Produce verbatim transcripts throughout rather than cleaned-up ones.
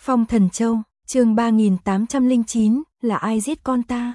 Phong Thần Châu, chương ba nghìn tám trăm lẻ chín, là ai giết con ta?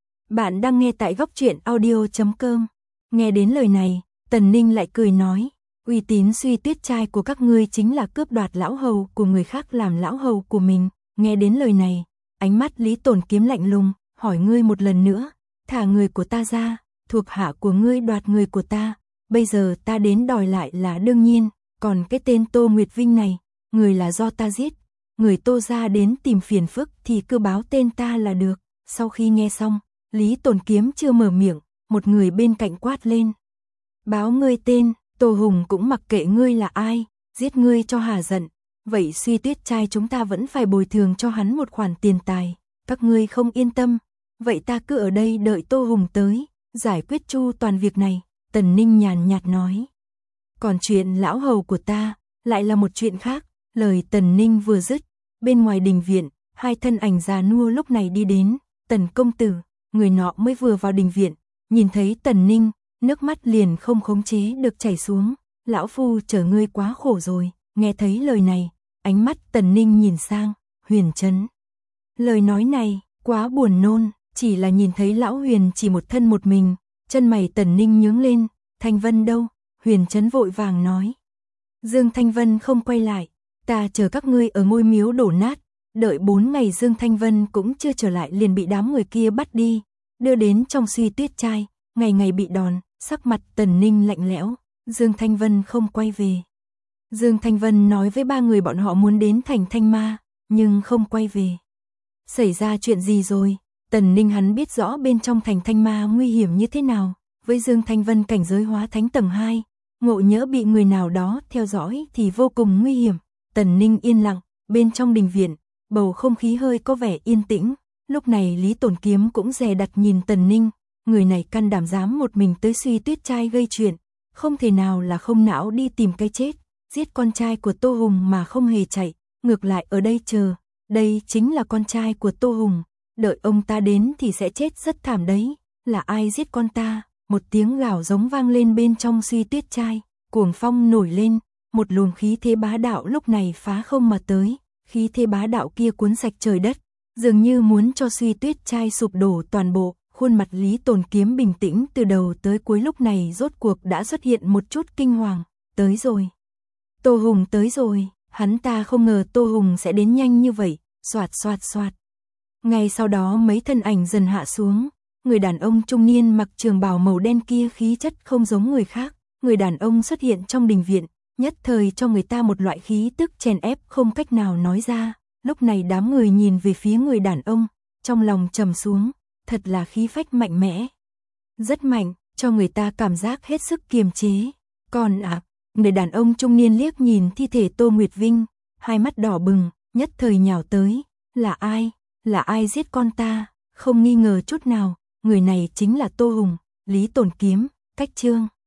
Bạn đang nghe tại góc truyện audio chấm com. Nghe đến lời này, Tần Ninh lại cười nói, uy tín Suy Tuyết trai của các ngươi chính là cướp đoạt lão hầu của người khác làm lão hầu của mình. Nghe đến lời này, ánh mắt Lý Tổn Kiếm lạnh lùng, hỏi ngươi một lần nữa, thả người của ta ra, thuộc hạ của ngươi đoạt người của ta, bây giờ ta đến đòi lại là đương nhiên, còn cái tên Tô Nguyệt Vinh này, người là do ta giết, người Tô gia đến tìm phiền phức thì cứ báo tên ta là được. Sau khi nghe xong, Lý Tổn Kiếm chưa mở miệng, một người bên cạnh quát lên. Báo ngươi tên, Tô Hùng cũng mặc kệ ngươi là ai, giết ngươi cho hả giận, vậy Suy Tuyết trai chúng ta vẫn phải bồi thường cho hắn một khoản tiền tài, các ngươi không yên tâm, vậy ta cứ ở đây đợi Tô Hùng tới, giải quyết chu toàn việc này, Tần Ninh nhàn nhạt nói. Còn chuyện lão hầu của ta, lại là một chuyện khác, lời Tần Ninh vừa dứt, bên ngoài đình viện, hai thân ảnh già nua lúc này đi đến, Tần công tử, người nọ mới vừa vào đình viện, nhìn thấy Tần Ninh, nước mắt liền không khống chế được chảy xuống, lão phu chờ ngươi quá khổ rồi, nghe thấy lời này, ánh mắt Tần Ninh nhìn sang, Huyền Trấn. Lời nói này, quá buồn nôn, chỉ là nhìn thấy lão Huyền chỉ một thân một mình, chân mày Tần Ninh nhướng lên, Thanh Vân đâu? Huyền Trấn vội vàng nói. Dương Thanh Vân không quay lại, ta chờ các ngươi ở ngôi miếu đổ nát, đợi bốn ngày Dương Thanh Vân cũng chưa trở lại liền bị đám người kia bắt đi, đưa đến trong Suy Tuyết trai, ngày ngày bị đòn, sắc mặt Tần Ninh lạnh lẽo, Dương Thanh Vân không quay về. Dương Thanh Vân nói với ba người bọn họ muốn đến thành Thanh Ma, nhưng không quay về. Xảy ra chuyện gì rồi? Tần Ninh hắn biết rõ bên trong thành Thanh Ma nguy hiểm như thế nào, với Dương Thanh Vân cảnh giới hóa thánh tầng hai, ngộ nhỡ bị người nào đó theo dõi thì vô cùng nguy hiểm. Tần Ninh yên lặng, bên trong đình viện, bầu không khí hơi có vẻ yên tĩnh, lúc này Lý Tổn Kiếm cũng dè đặt nhìn Tần Ninh, người này can đảm dám một mình tới Suy Tuyết trai gây chuyện, không thể nào là không não đi tìm cái chết, giết con trai của Tô Hùng mà không hề chạy, ngược lại ở đây chờ, đây chính là con trai của Tô Hùng, đợi ông ta đến thì sẽ chết rất thảm đấy, là ai giết con ta? Một tiếng gào giống vang lên bên trong Suy Tuyết trai, cuồng phong nổi lên, một luồng khí thế bá đạo lúc này phá không mà tới, khí thế bá đạo kia cuốn sạch trời đất, dường như muốn cho Suy Tuyết trai sụp đổ toàn bộ. Khuôn mặt Lý Tổn Kiếm bình tĩnh từ đầu tới cuối lúc này rốt cuộc đã xuất hiện một chút kinh hoàng, tới rồi. Tô Hùng tới rồi, hắn ta không ngờ Tô Hùng sẽ đến nhanh như vậy, xoạt xoạt xoạt. Ngay sau đó mấy thân ảnh dần hạ xuống, người đàn ông trung niên mặc trường bào màu đen kia khí chất không giống người khác, người đàn ông xuất hiện trong đình viện, nhất thời cho người ta một loại khí tức chèn ép không cách nào nói ra, lúc này đám người nhìn về phía người đàn ông, trong lòng trầm xuống. Thật là khí phách mạnh mẽ, rất mạnh, cho người ta cảm giác hết sức kiềm chế. Còn à, người đàn ông trung niên liếc nhìn thi thể Tô Nguyệt Vinh, hai mắt đỏ bừng, nhất thời nhào tới, là ai, là ai giết con ta, không nghi ngờ chút nào, người này chính là Tô Hùng. Lý Tổn Kiếm, cách chương.